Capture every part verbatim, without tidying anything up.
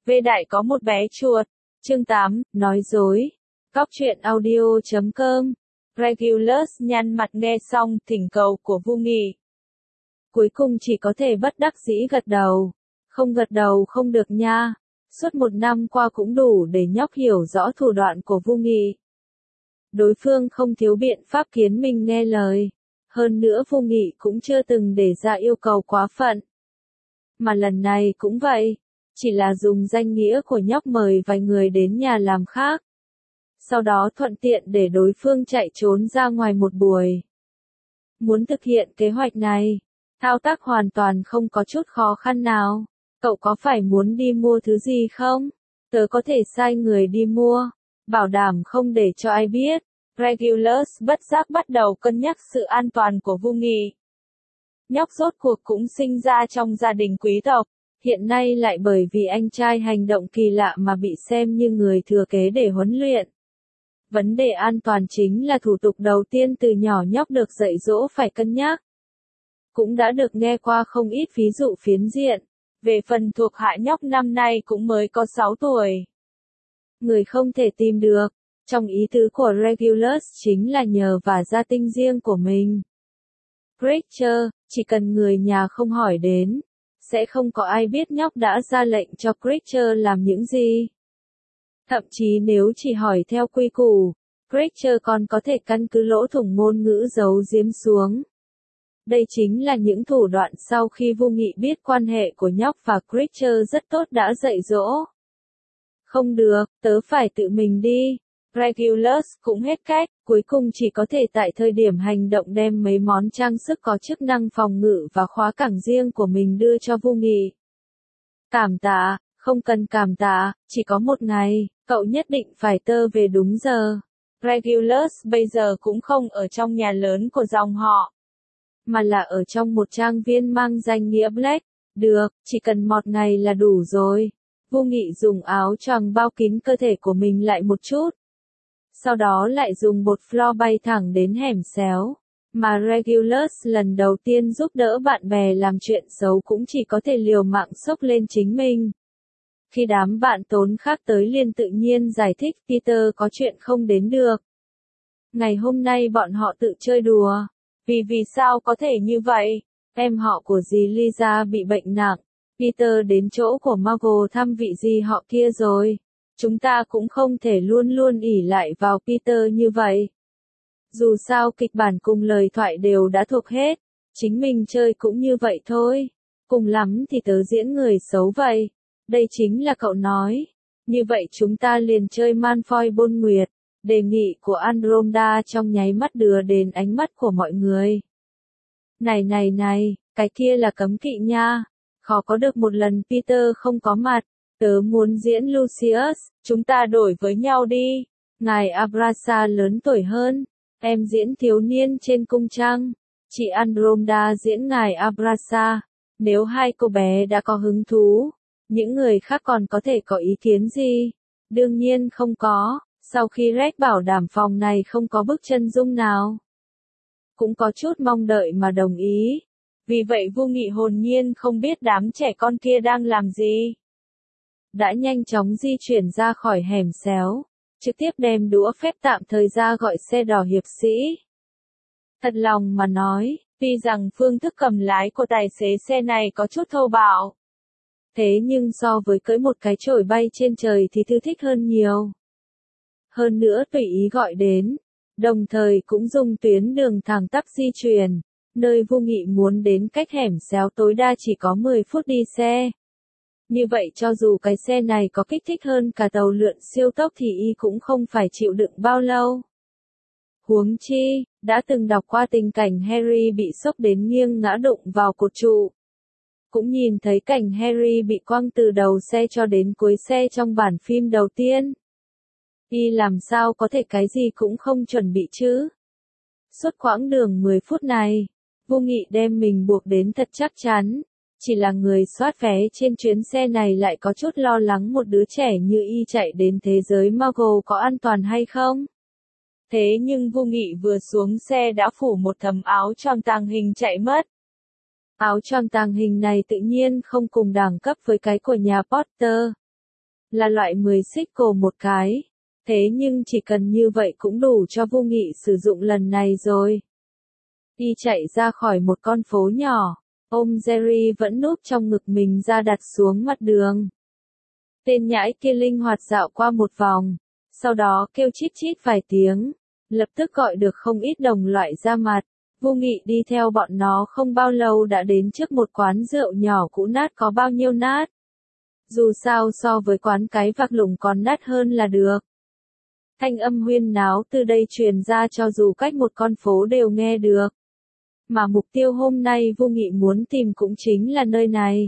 Vê Đại có một bé chuột. Chương tám, nói dối. Góc truyện audio chấm com. Regulus nhăn mặt nghe xong thỉnh cầu của Vu Nghị. Cuối cùng chỉ có thể bất đắc dĩ gật đầu. Không gật đầu không được nha. Suốt một năm qua cũng đủ để nhóc hiểu rõ thủ đoạn của Vu Nghị. Đối phương không thiếu biện pháp khiến mình nghe lời. Hơn nữa Vu Nghị cũng chưa từng để ra yêu cầu quá phận. Mà lần này cũng vậy. Chỉ là dùng danh nghĩa của nhóc mời vài người đến nhà làm khác. Sau đó thuận tiện để đối phương chạy trốn ra ngoài một buổi. Muốn thực hiện kế hoạch này, thao tác hoàn toàn không có chút khó khăn nào. Cậu có phải muốn đi mua thứ gì không? Tớ có thể sai người đi mua, bảo đảm không để cho ai biết. Regulus bất giác bắt đầu cân nhắc sự an toàn của Vu Nghị. Nhóc rốt cuộc cũng sinh ra trong gia đình quý tộc, hiện nay lại bởi vì anh trai hành động kỳ lạ mà bị xem như người thừa kế để huấn luyện. Vấn đề an toàn chính là thủ tục đầu tiên từ nhỏ nhóc được dạy dỗ phải cân nhắc. Cũng đã được nghe qua không ít ví dụ phiến diện. Về phần thuộc hạ nhóc năm nay cũng mới có sáu tuổi. Người không thể tìm được, trong ý tứ của Regulus chính là nhờ và gia tinh riêng của mình. Creature, chỉ cần người nhà không hỏi đến, sẽ không có ai biết nhóc đã ra lệnh cho Creature làm những gì. Thậm chí nếu chỉ hỏi theo quy củ, Creature còn có thể căn cứ lỗ thủng ngôn ngữ giấu giếm xuống. Đây chính là những thủ đoạn sau khi Vu Nghị biết quan hệ của nhóc và Creature rất tốt đã dạy dỗ. Không được, tớ phải tự mình đi. Regulus cũng hết cách, cuối cùng chỉ có thể tại thời điểm hành động đem mấy món trang sức có chức năng phòng ngự và khóa cảng riêng của mình đưa cho Vu Nghị. Cảm tạ, không cần cảm tạ, chỉ có một ngày, cậu nhất định phải tơ về đúng giờ. Regulus bây giờ cũng không ở trong nhà lớn của dòng họ, mà là ở trong một trang viên mang danh nghĩa Black. Được, chỉ cần một ngày là đủ rồi. Vu Nghị dùng áo choàng bao kín cơ thể của mình lại một chút. Sau đó lại dùng bột floor bay thẳng đến hẻm xéo. Mà Regulus lần đầu tiên giúp đỡ bạn bè làm chuyện xấu cũng chỉ có thể liều mạng xốc lên chính mình. Khi đám bạn tốn khác tới liền tự nhiên giải thích Peter có chuyện không đến được. Ngày hôm nay bọn họ tự chơi đùa. Vì vì sao có thể như vậy? Em họ của dì Lisa bị bệnh nặng. Peter đến chỗ của Margot thăm vị dì họ kia rồi. Chúng ta cũng không thể luôn luôn ỷ lại vào Peter như vậy. Dù sao kịch bản cùng lời thoại đều đã thuộc hết. Chính mình chơi cũng như vậy thôi. Cùng lắm thì tớ diễn người xấu vậy. Đây chính là cậu nói. Như vậy chúng ta liền chơi Malfoy Bôn Nguyệt. Đề nghị của Andromeda trong nháy mắt đưa đến ánh mắt của mọi người. Này này này, cái kia là cấm kỵ nha. Khó có được một lần Peter không có mặt. Tớ muốn diễn Lucius, chúng ta đổi với nhau đi. Ngài Abrasa lớn tuổi hơn. Em diễn thiếu niên trên cung trăng. Chị Andromeda diễn ngài Abrasa. Nếu hai cô bé đã có hứng thú, những người khác còn có thể có ý kiến gì? Đương nhiên không có. Sau khi Rex bảo đảm phòng này không có bức chân dung nào, cũng có chút mong đợi mà đồng ý. Vì vậy Vu Nghị hồn nhiên không biết đám trẻ con kia đang làm gì. Đã nhanh chóng di chuyển ra khỏi hẻm xéo, trực tiếp đem đũa phép tạm thời ra gọi xe đỏ hiệp sĩ. Thật lòng mà nói, tuy rằng phương thức cầm lái của tài xế xe này có chút thô bạo, thế nhưng so với cưỡi một cái chổi bay trên trời thì thư thích hơn nhiều. Hơn nữa tùy ý gọi đến, đồng thời cũng dùng tuyến đường thẳng tắp di chuyển, nơi Vu Nghị muốn đến cách hẻm xéo tối đa chỉ có mười phút đi xe. Như vậy cho dù cái xe này có kích thích hơn cả tàu lượn siêu tốc thì y cũng không phải chịu đựng bao lâu. Huống chi, đã từng đọc qua tình cảnh Harry bị sốc đến nghiêng ngã đụng vào cột trụ. Cũng nhìn thấy cảnh Harry bị quăng từ đầu xe cho đến cuối xe trong bản phim đầu tiên. Y làm sao có thể cái gì cũng không chuẩn bị chứ? Suốt quãng đường mười phút này, Vu Nghị đem mình buộc đến thật chắc chắn. Chỉ là người soát vé trên chuyến xe này lại có chút lo lắng một đứa trẻ như y chạy đến thế giới Muggle có an toàn hay không? Thế nhưng Vu Nghị vừa xuống xe đã phủ một tấm áo choàng tàng hình chạy mất. Áo choàng tàng hình này tự nhiên không cùng đẳng cấp với cái của nhà Potter. là loại mười xích cổ một cái. Thế nhưng chỉ cần như vậy cũng đủ cho Vu Nghị sử dụng lần này rồi. Y chạy ra khỏi một con phố nhỏ, ôm Jerry vẫn núp trong ngực mình ra đặt xuống mặt đường. Tên nhãi kia linh hoạt dạo qua một vòng, sau đó kêu chít chít vài tiếng, lập tức gọi được không ít đồng loại ra mặt. Vu Nghị đi theo bọn nó không bao lâu đã đến trước một quán rượu nhỏ cũ nát có bao nhiêu nát. Dù sao so với quán cái vạc lủng còn nát hơn là được. Thanh âm huyên náo từ đây truyền ra cho dù cách một con phố đều nghe được. Mà mục tiêu hôm nay Vu Nghị muốn tìm cũng chính là nơi này.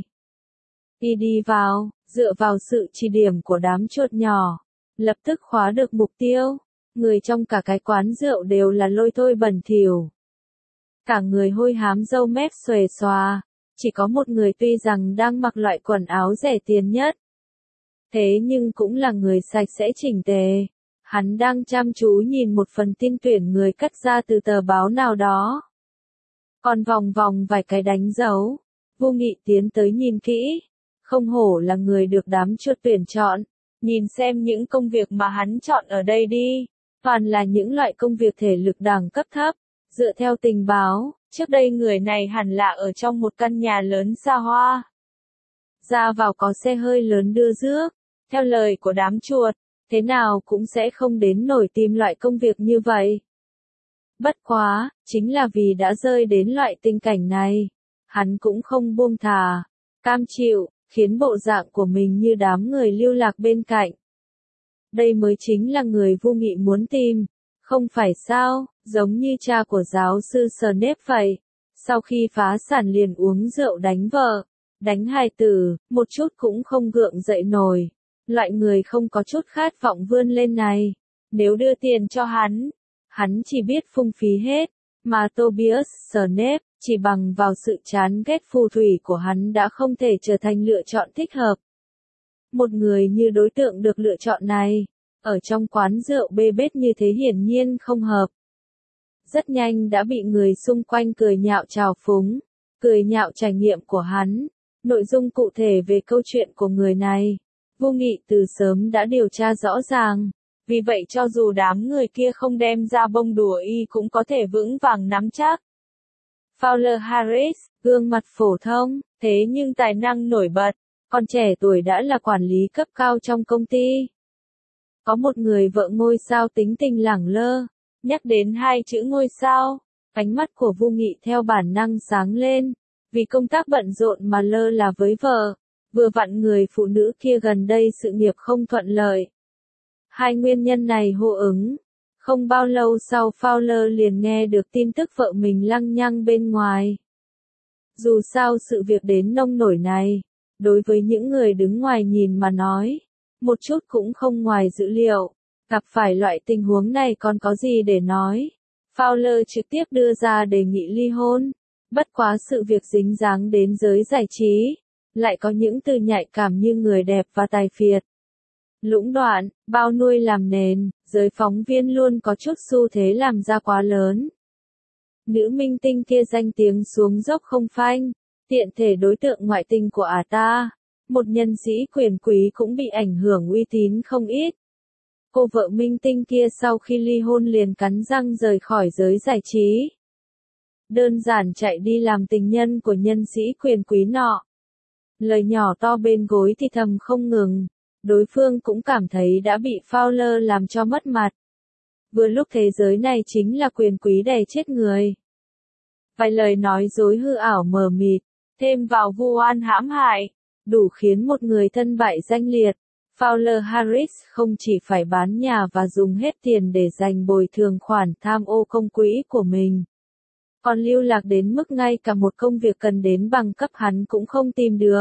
Y đi vào, dựa vào sự chỉ điểm của đám chuột nhỏ, lập tức khóa được mục tiêu. Người trong cả cái quán rượu đều là lôi thôi bẩn thỉu. Cả người hôi hám râu mép xuề xòa, chỉ có một người tuy rằng đang mặc loại quần áo rẻ tiền nhất. Thế nhưng cũng là người sạch sẽ chỉnh tề. Hắn đang chăm chú nhìn một phần tin tuyển người cắt ra từ tờ báo nào đó. Còn vòng vòng vài cái đánh dấu, Vu Nghị tiến tới nhìn kỹ. Không hổ là người được đám chuột tuyển chọn. Nhìn xem những công việc mà hắn chọn ở đây đi. Toàn là những loại công việc thể lực đẳng cấp thấp. Dựa theo tình báo, trước đây người này hẳn là ở trong một căn nhà lớn xa hoa. Ra vào có xe hơi lớn đưa rước. Theo lời của đám chuột, thế nào cũng sẽ không đến nổi tìm loại công việc như vậy. Bất quá, chính là vì đã rơi đến loại tình cảnh này. Hắn cũng không buông thà, cam chịu, khiến bộ dạng của mình như đám người lưu lạc bên cạnh. Đây mới chính là người Vu Nghị muốn tìm. Không phải sao, giống như cha của giáo sư Snape vậy. Sau khi phá sản liền uống rượu đánh vợ, đánh hài tử, một chút cũng không gượng dậy nổi. Loại người không có chút khát vọng vươn lên này. Nếu đưa tiền cho hắn, hắn chỉ biết phung phí hết. Mà Tobias Snape, chỉ bằng vào sự chán ghét phù thủy của hắn đã không thể trở thành lựa chọn thích hợp. Một người như đối tượng được lựa chọn này, ở trong quán rượu bê bết như thế hiển nhiên không hợp. Rất nhanh đã bị người xung quanh cười nhạo trào phúng, cười nhạo trải nghiệm của hắn, nội dung cụ thể về câu chuyện của người này. Vu Nghị từ sớm đã điều tra rõ ràng, vì vậy cho dù đám người kia không đem ra bông đùa y cũng có thể vững vàng nắm chắc. Fowler Harris, gương mặt phổ thông, thế nhưng tài năng nổi bật, còn trẻ tuổi đã là quản lý cấp cao trong công ty. Có một người vợ ngôi sao tính tình lẳng lơ, nhắc đến hai chữ ngôi sao, ánh mắt của Vu Nghị theo bản năng sáng lên, vì công tác bận rộn mà lơ là với vợ, vừa vặn người phụ nữ kia gần đây sự nghiệp không thuận lợi. Hai nguyên nhân này hô ứng. Không bao lâu sau Fowler liền nghe được tin tức vợ mình lăng nhăng bên ngoài. Dù sao sự việc đến nông nổi này, đối với những người đứng ngoài nhìn mà nói, một chút cũng không ngoài dữ liệu, gặp phải loại tình huống này còn có gì để nói. Fowler trực tiếp đưa ra đề nghị ly hôn, bất quá sự việc dính dáng đến giới giải trí, lại có những từ nhạy cảm như người đẹp và tài phiệt. Lũng đoạn, bao nuôi làm nền, giới phóng viên luôn có chút xu thế làm ra quá lớn. Nữ minh tinh kia danh tiếng xuống dốc không phanh, tiện thể đối tượng ngoại tình của ả ta, một nhân sĩ quyền quý cũng bị ảnh hưởng uy tín không ít. Cô vợ minh tinh kia sau khi ly hôn liền cắn răng rời khỏi giới giải trí. Đơn giản chạy đi làm tình nhân của nhân sĩ quyền quý nọ. Lời nhỏ to bên gối thì thầm không ngừng. Đối phương cũng cảm thấy đã bị Fowler làm cho mất mặt. Vừa lúc thế giới này chính là quyền quý đè chết người. Vài lời nói dối hư ảo mờ mịt, thêm vào vu oan hãm hại, đủ khiến một người thân bại danh liệt. Fowler Harris không chỉ phải bán nhà và dùng hết tiền để dành bồi thường khoản tham ô công quỹ của mình, còn lưu lạc đến mức ngay cả một công việc cần đến bằng cấp hắn cũng không tìm được.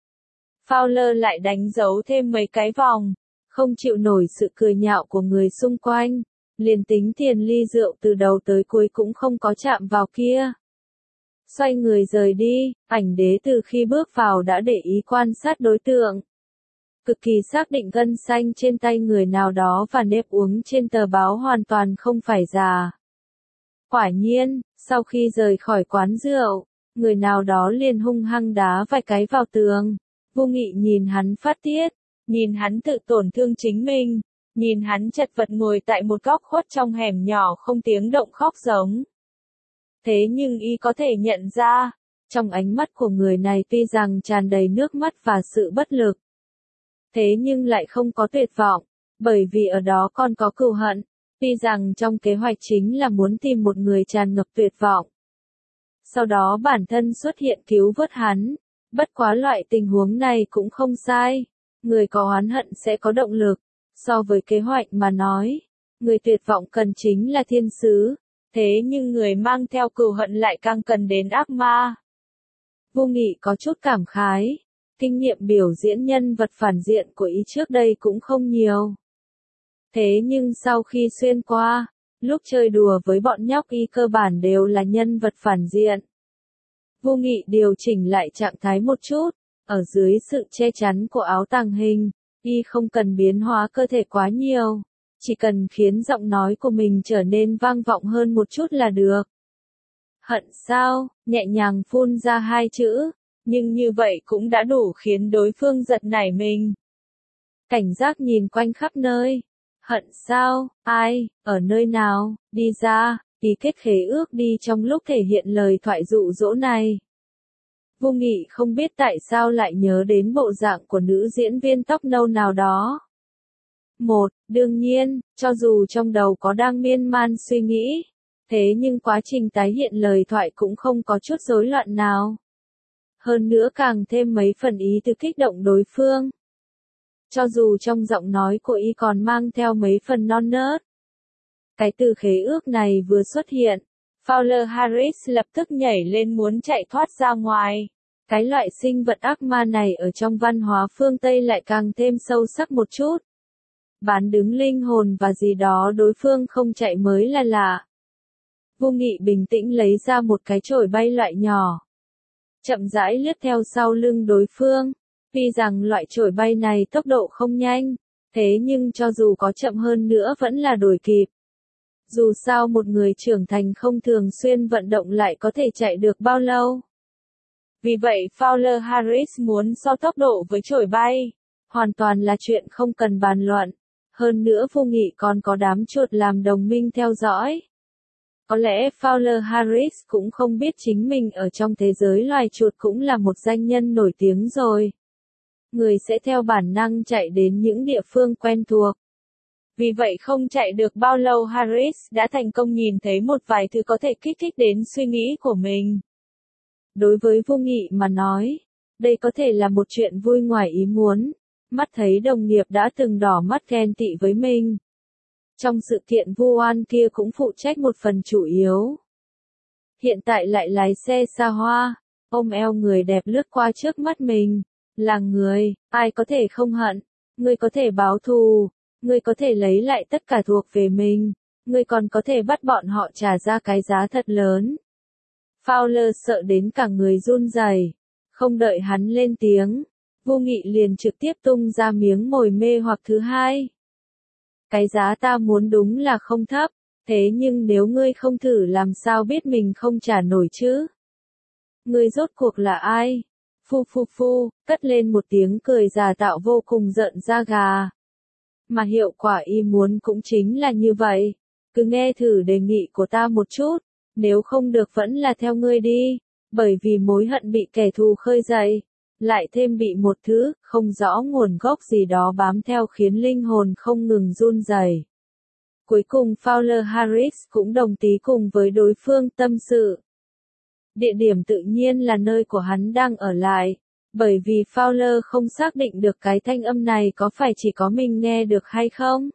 Fowler lại đánh dấu thêm mấy cái vòng, không chịu nổi sự cười nhạo của người xung quanh, liền tính tiền ly rượu từ đầu tới cuối cũng không có chạm vào kia. Xoay người rời đi, ảnh đế từ khi bước vào đã để ý quan sát đối tượng. Cực kỳ xác định gân xanh trên tay người nào đó và nếp uống trên tờ báo hoàn toàn không phải giả. Quả nhiên, sau khi rời khỏi quán rượu, người nào đó liền hung hăng đá vài cái vào tường. Vu Nghị nhìn hắn phát tiết, nhìn hắn tự tổn thương chính mình, nhìn hắn chật vật ngồi tại một góc khuất trong hẻm nhỏ không tiếng động khóc giống. Thế nhưng y có thể nhận ra, trong ánh mắt của người này tuy rằng tràn đầy nước mắt và sự bất lực, thế nhưng lại không có tuyệt vọng, bởi vì ở đó còn có cừu hận, tuy rằng trong kế hoạch chính là muốn tìm một người tràn ngập tuyệt vọng. Sau đó bản thân xuất hiện cứu vớt hắn, bất quá loại tình huống này cũng không sai, người có oán hận sẽ có động lực, so với kế hoạch mà nói, người tuyệt vọng cần chính là thiên sứ, thế nhưng người mang theo cừu hận lại càng cần đến ác ma. Vô Nghị có chút cảm khái, kinh nghiệm biểu diễn nhân vật phản diện của y trước đây cũng không nhiều. Thế nhưng sau khi xuyên qua, lúc chơi đùa với bọn nhóc y cơ bản đều là nhân vật phản diện. Vô Nghị điều chỉnh lại trạng thái một chút, ở dưới sự che chắn của áo tàng hình, y không cần biến hóa cơ thể quá nhiều, chỉ cần khiến giọng nói của mình trở nên vang vọng hơn một chút là được. Hận sao, nhẹ nhàng phun ra hai chữ, nhưng như vậy cũng đã đủ khiến đối phương giật nảy mình. Cảnh giác nhìn quanh khắp nơi. Hận sao, ai, ở nơi nào, đi ra, ký kết khế ước đi trong lúc thể hiện lời thoại dụ dỗ này. Vô Nghị không biết tại sao lại nhớ đến bộ dạng của nữ diễn viên tóc nâu nào đó. Một, đương nhiên, cho dù trong đầu có đang miên man suy nghĩ, thế nhưng quá trình tái hiện lời thoại cũng không có chút rối loạn nào. Hơn nữa càng thêm mấy phần ý tứ kích động đối phương. Cho dù trong giọng nói của y còn mang theo mấy phần non nớt. Cái từ khế ước này vừa xuất hiện, Fowler Harris lập tức nhảy lên muốn chạy thoát ra ngoài. Cái loại sinh vật ác ma này ở trong văn hóa phương Tây lại càng thêm sâu sắc một chút. Bán đứng linh hồn và gì đó đối phương không chạy mới là lạ. Vô Nghị bình tĩnh lấy ra một cái chổi bay loại nhỏ. Chậm rãi lướt theo sau lưng đối phương. Tuy rằng loại chổi bay này tốc độ không nhanh, thế nhưng cho dù có chậm hơn nữa vẫn là đuổi kịp. Dù sao một người trưởng thành không thường xuyên vận động lại có thể chạy được bao lâu. Vì vậy Fowler Harris muốn so tốc độ với chổi bay, hoàn toàn là chuyện không cần bàn luận. Hơn nữa Vô Nghị còn có đám chuột làm đồng minh theo dõi. Có lẽ Fowler Harris cũng không biết chính mình ở trong thế giới loài chuột cũng là một danh nhân nổi tiếng rồi. Người sẽ theo bản năng chạy đến những địa phương quen thuộc. Vì vậy không chạy được bao lâu Harris đã thành công nhìn thấy một vài thứ có thể kích thích đến suy nghĩ của mình. Đối với Vô Nghị mà nói, đây có thể là một chuyện vui ngoài ý muốn, mắt thấy đồng nghiệp đã từng đỏ mắt ghen tị với mình. Trong sự kiện vu oan kia cũng phụ trách một phần chủ yếu. Hiện tại lại lái xe xa hoa, ôm eo người đẹp lướt qua trước mắt mình. Là người, ai có thể không hận, người có thể báo thù, người có thể lấy lại tất cả thuộc về mình, người còn có thể bắt bọn họ trả ra cái giá thật lớn. Fowler sợ đến cả người run rẩy, không đợi hắn lên tiếng, Vô Nghị liền trực tiếp tung ra miếng mồi mê hoặc thứ hai. Cái giá ta muốn đúng là không thấp, thế nhưng nếu ngươi không thử làm sao biết mình không trả nổi chứ? Ngươi rốt cuộc là ai? Phu phu phu, cất lên một tiếng cười giả tạo vô cùng giận da gà. Mà hiệu quả y muốn cũng chính là như vậy. Cứ nghe thử đề nghị của ta một chút, nếu không được vẫn là theo ngươi đi, bởi vì mối hận bị kẻ thù khơi dậy, lại thêm bị một thứ, không rõ nguồn gốc gì đó bám theo khiến linh hồn không ngừng run rẩy. Cuối cùng Fowler Harris cũng đồng ý cùng với đối phương tâm sự. Địa điểm tự nhiên là nơi của hắn đang ở lại, bởi vì Fowler không xác định được cái thanh âm này có phải chỉ có mình nghe được hay không.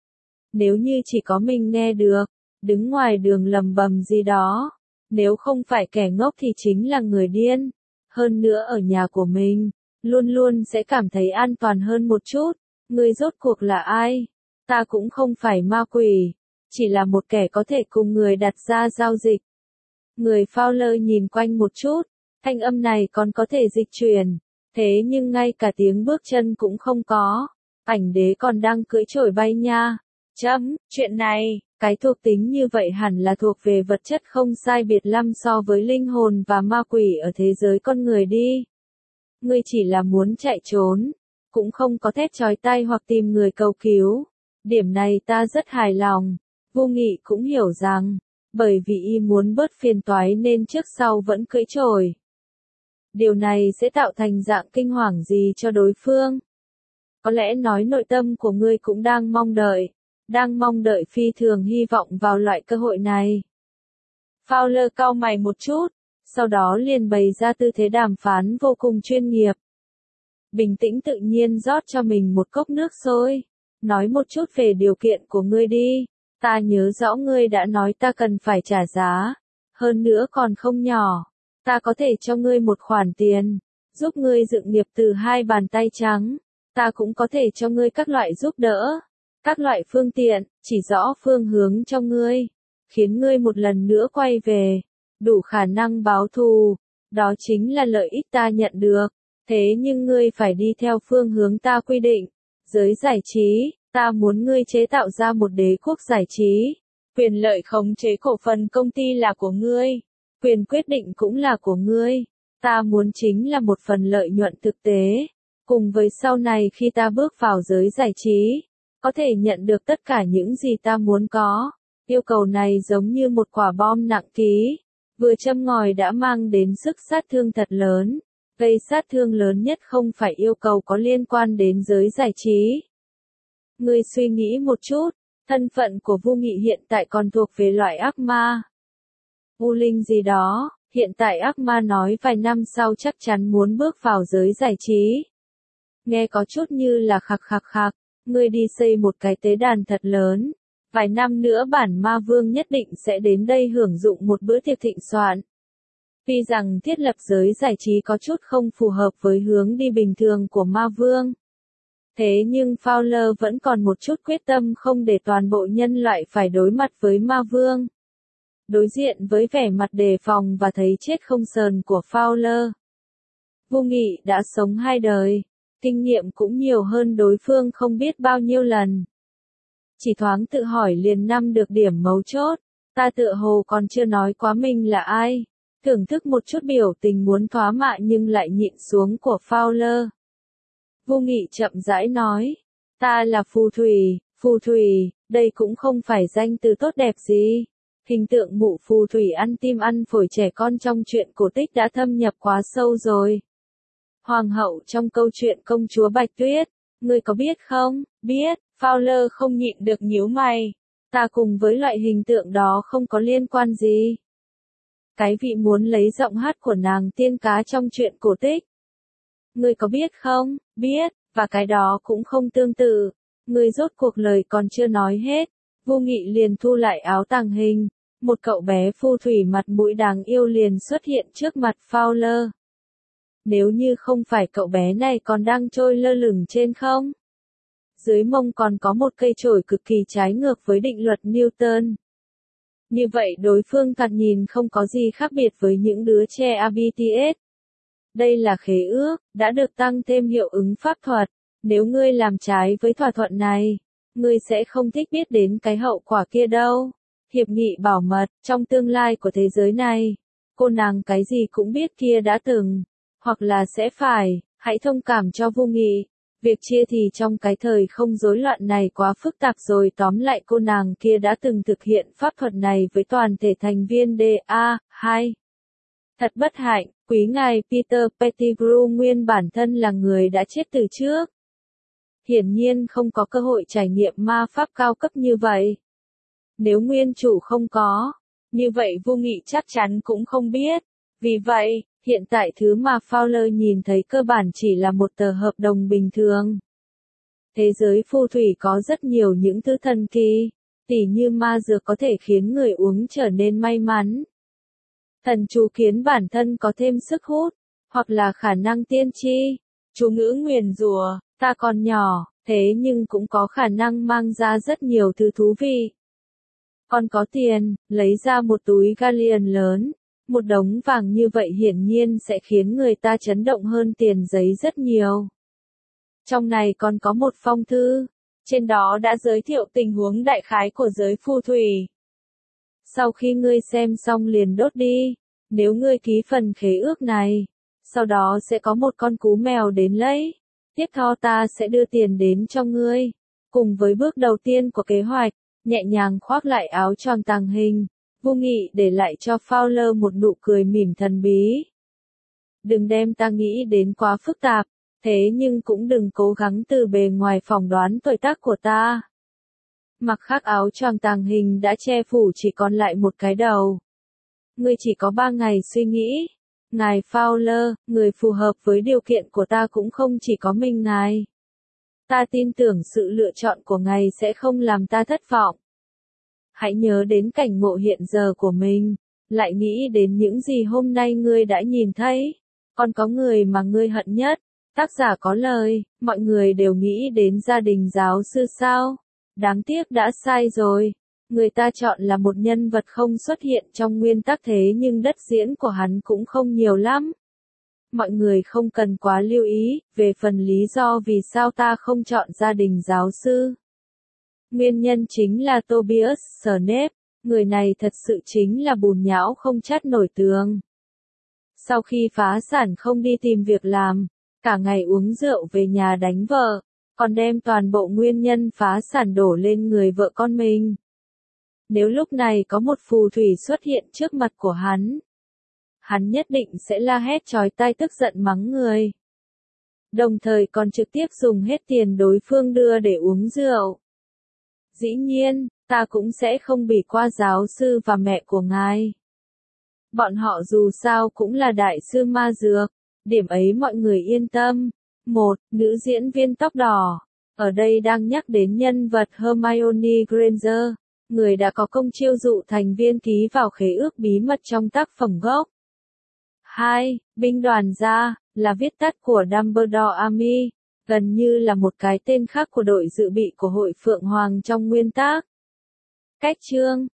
Nếu như chỉ có mình nghe được, đứng ngoài đường lầm bầm gì đó, nếu không phải kẻ ngốc thì chính là người điên. Hơn nữa ở nhà của mình, luôn luôn sẽ cảm thấy an toàn hơn một chút. Người rốt cuộc là ai? Ta cũng không phải ma quỷ, chỉ là một kẻ có thể cùng người đặt ra giao dịch. Người Fowler nhìn quanh một chút, thanh âm này còn có thể dịch chuyển, thế nhưng ngay cả tiếng bước chân cũng không có. Ảnh đế còn đang cưỡi chổi bay nha. Chấm, chuyện này, cái thuộc tính như vậy hẳn là thuộc về vật chất không sai biệt lắm so với linh hồn và ma quỷ ở thế giới con người đi. Ngươi chỉ là muốn chạy trốn, cũng không có thét chói tai hoặc tìm người cầu cứu. Điểm này ta rất hài lòng. Vô Nghị cũng hiểu rằng, bởi vì y muốn bớt phiền toái nên trước sau vẫn cưỡi chổi. Điều này sẽ tạo thành dạng kinh hoàng gì cho đối phương? Có lẽ nói nội tâm của ngươi cũng đang mong đợi, đang mong đợi phi thường hy vọng vào loại cơ hội này. Fowler cau mày một chút, sau đó liền bày ra tư thế đàm phán vô cùng chuyên nghiệp. Bình tĩnh tự nhiên rót cho mình một cốc nước sôi. Nói một chút về điều kiện của ngươi đi. Ta nhớ rõ ngươi đã nói ta cần phải trả giá. Hơn nữa còn không nhỏ. Ta có thể cho ngươi một khoản tiền. Giúp ngươi dựng nghiệp từ hai bàn tay trắng. Ta cũng có thể cho ngươi các loại giúp đỡ. Các loại phương tiện, chỉ rõ phương hướng cho ngươi. Khiến ngươi một lần nữa quay về. Đủ khả năng báo thù. Đó chính là lợi ích ta nhận được. Thế nhưng ngươi phải đi theo phương hướng ta quy định. Giới giải trí, ta muốn ngươi chế tạo ra một đế quốc giải trí. Quyền lợi khống chế cổ phần công ty là của ngươi. Quyền quyết định cũng là của ngươi. Ta muốn chính là một phần lợi nhuận thực tế. Cùng với sau này khi ta bước vào giới giải trí, có thể nhận được tất cả những gì ta muốn có. Yêu cầu này giống như một quả bom nặng ký. Vừa châm ngòi đã mang đến sức sát thương thật lớn. Gây sát thương lớn nhất không phải yêu cầu có liên quan đến giới giải trí. Ngươi suy nghĩ một chút, thân phận của Vô Nghị hiện tại còn thuộc về loại ác ma. U linh gì đó, hiện tại ác ma nói vài năm sau chắc chắn muốn bước vào giới giải trí. Nghe có chút như là khạc khạc khạc, ngươi đi xây một cái tế đàn thật lớn. Vài năm nữa bản ma vương nhất định sẽ đến đây hưởng dụng một bữa tiệc thịnh soạn. Tuy rằng thiết lập giới giải trí có chút không phù hợp với hướng đi bình thường của ma vương. Thế nhưng Fowler vẫn còn một chút quyết tâm không để toàn bộ nhân loại phải đối mặt với ma vương. Đối diện với vẻ mặt đề phòng và thấy chết không sờn của Fowler. Vô Nghị đã sống hai đời, kinh nghiệm cũng nhiều hơn đối phương không biết bao nhiêu lần. Chỉ thoáng tự hỏi liền năm được điểm mấu chốt, ta tựa hồ còn chưa nói quá mình là ai. Thưởng thức một chút biểu tình muốn thoá mạ nhưng lại nhịn xuống của Fowler. Vô Nghị chậm rãi nói, ta là phù thủy, phù thủy, đây cũng không phải danh từ tốt đẹp gì. Hình tượng mụ phù thủy ăn tim ăn phổi trẻ con trong truyện cổ tích đã thâm nhập quá sâu rồi. Hoàng hậu trong câu chuyện công chúa Bạch Tuyết, ngươi có biết không? Biết, Fowler không nhịn được nhíu mày. Ta cùng với loại hình tượng đó không có liên quan gì. Cái vị muốn lấy giọng hát của nàng tiên cá trong truyện cổ tích. Ngươi có biết không? Biết, và cái đó cũng không tương tự. Ngươi rốt cuộc lời còn chưa nói hết. Vô Nghị liền thu lại áo tàng hình. Một cậu bé phù thủy mặt mũi đáng yêu liền xuất hiện trước mặt Fowler. Nếu như không phải cậu bé này còn đang trôi lơ lửng trên không? Dưới mông còn có một cây chổi cực kỳ trái ngược với định luật Newton. Như vậy đối phương thoạt nhìn không có gì khác biệt với những đứa trẻ a bê tê ét. Đây là khế ước, đã được tăng thêm hiệu ứng pháp thuật. Nếu ngươi làm trái với thỏa thuận này, ngươi sẽ không thích biết đến cái hậu quả kia đâu. Hiệp nghị bảo mật, trong tương lai của thế giới này, cô nàng cái gì cũng biết kia đã từng, hoặc là sẽ phải, hãy thông cảm cho Vô Nghị. Việc chia thì trong cái thời không rối loạn này quá phức tạp rồi, tóm lại cô nàng kia đã từng thực hiện pháp thuật này với toàn thể thành viên đê a hai. Thật bất hạnh, quý ngài Peter Pettigrew nguyên bản thân là người đã chết từ trước. Hiển nhiên không có cơ hội trải nghiệm ma pháp cao cấp như vậy. Nếu nguyên chủ không có, như vậy Vô Nghị chắc chắn cũng không biết. Vì vậy, hiện tại thứ mà Fowler nhìn thấy cơ bản chỉ là một tờ hợp đồng bình thường. Thế giới phù thủy có rất nhiều những thứ thần kỳ, tỉ như ma dược có thể khiến người uống trở nên may mắn. Thần chú khiến bản thân có thêm sức hút, hoặc là khả năng tiên tri. Chú ngữ nguyền rủa, ta còn nhỏ, thế nhưng cũng có khả năng mang ra rất nhiều thứ thú vị. Còn có tiền, lấy ra một túi galleon lớn. Một đống vàng như vậy hiển nhiên sẽ khiến người ta chấn động hơn tiền giấy rất nhiều. Trong này còn có một phong thư, trên đó đã giới thiệu tình huống đại khái của giới phù thủy. Sau khi ngươi xem xong liền đốt đi, nếu ngươi ký phần khế ước này, sau đó sẽ có một con cú mèo đến lấy. Tiếp theo ta sẽ đưa tiền đến cho ngươi. Cùng với bước đầu tiên của kế hoạch, nhẹ nhàng khoác lại áo tròn tàng hình, Vô Nghị để lại cho Fowler một nụ cười mỉm thần bí. Đừng đem ta nghĩ đến quá phức tạp, thế nhưng cũng đừng cố gắng từ bề ngoài phỏng đoán tuổi tác của ta. Mặc khác áo choàng tàng hình đã che phủ chỉ còn lại một cái đầu. Ngươi chỉ có ba ngày suy nghĩ. Ngài Fowler, người phù hợp với điều kiện của ta cũng không chỉ có mình ngài. Ta tin tưởng sự lựa chọn của ngài sẽ không làm ta thất vọng. Hãy nhớ đến cảnh ngộ hiện giờ của mình, lại nghĩ đến những gì hôm nay ngươi đã nhìn thấy. Còn có người mà ngươi hận nhất. Tác giả có lời, mọi người đều nghĩ đến gia đình giáo sư sao? Đáng tiếc đã sai rồi. Người ta chọn là một nhân vật không xuất hiện trong nguyên tắc thế nhưng đất diễn của hắn cũng không nhiều lắm. Mọi người không cần quá lưu ý về phần lý do vì sao ta không chọn gia đình giáo sư. Nguyên nhân chính là Tobias Snape, người này thật sự chính là bùn nhão không chát nổi tường. Sau khi phá sản không đi tìm việc làm, cả ngày uống rượu về nhà đánh vợ, còn đem toàn bộ nguyên nhân phá sản đổ lên người vợ con mình. Nếu lúc này có một phù thủy xuất hiện trước mặt của hắn, hắn nhất định sẽ la hét chói tai tức giận mắng người. Đồng thời còn trực tiếp dùng hết tiền đối phương đưa để uống rượu. Dĩ nhiên, ta cũng sẽ không bỉ qua giáo sư và mẹ của ngài. Bọn họ dù sao cũng là đại sư ma dược, điểm ấy mọi người yên tâm. Một, nữ diễn viên tóc đỏ. Ở đây đang nhắc đến nhân vật Hermione Granger, người đã có công chiêu dụ thành viên ký vào khế ước bí mật trong tác phẩm gốc. Hai, binh đoàn gia, là viết tắt của Dumbledore Army, gần như là một cái tên khác của đội dự bị của Hội Phượng Hoàng trong nguyên tác. Cách chương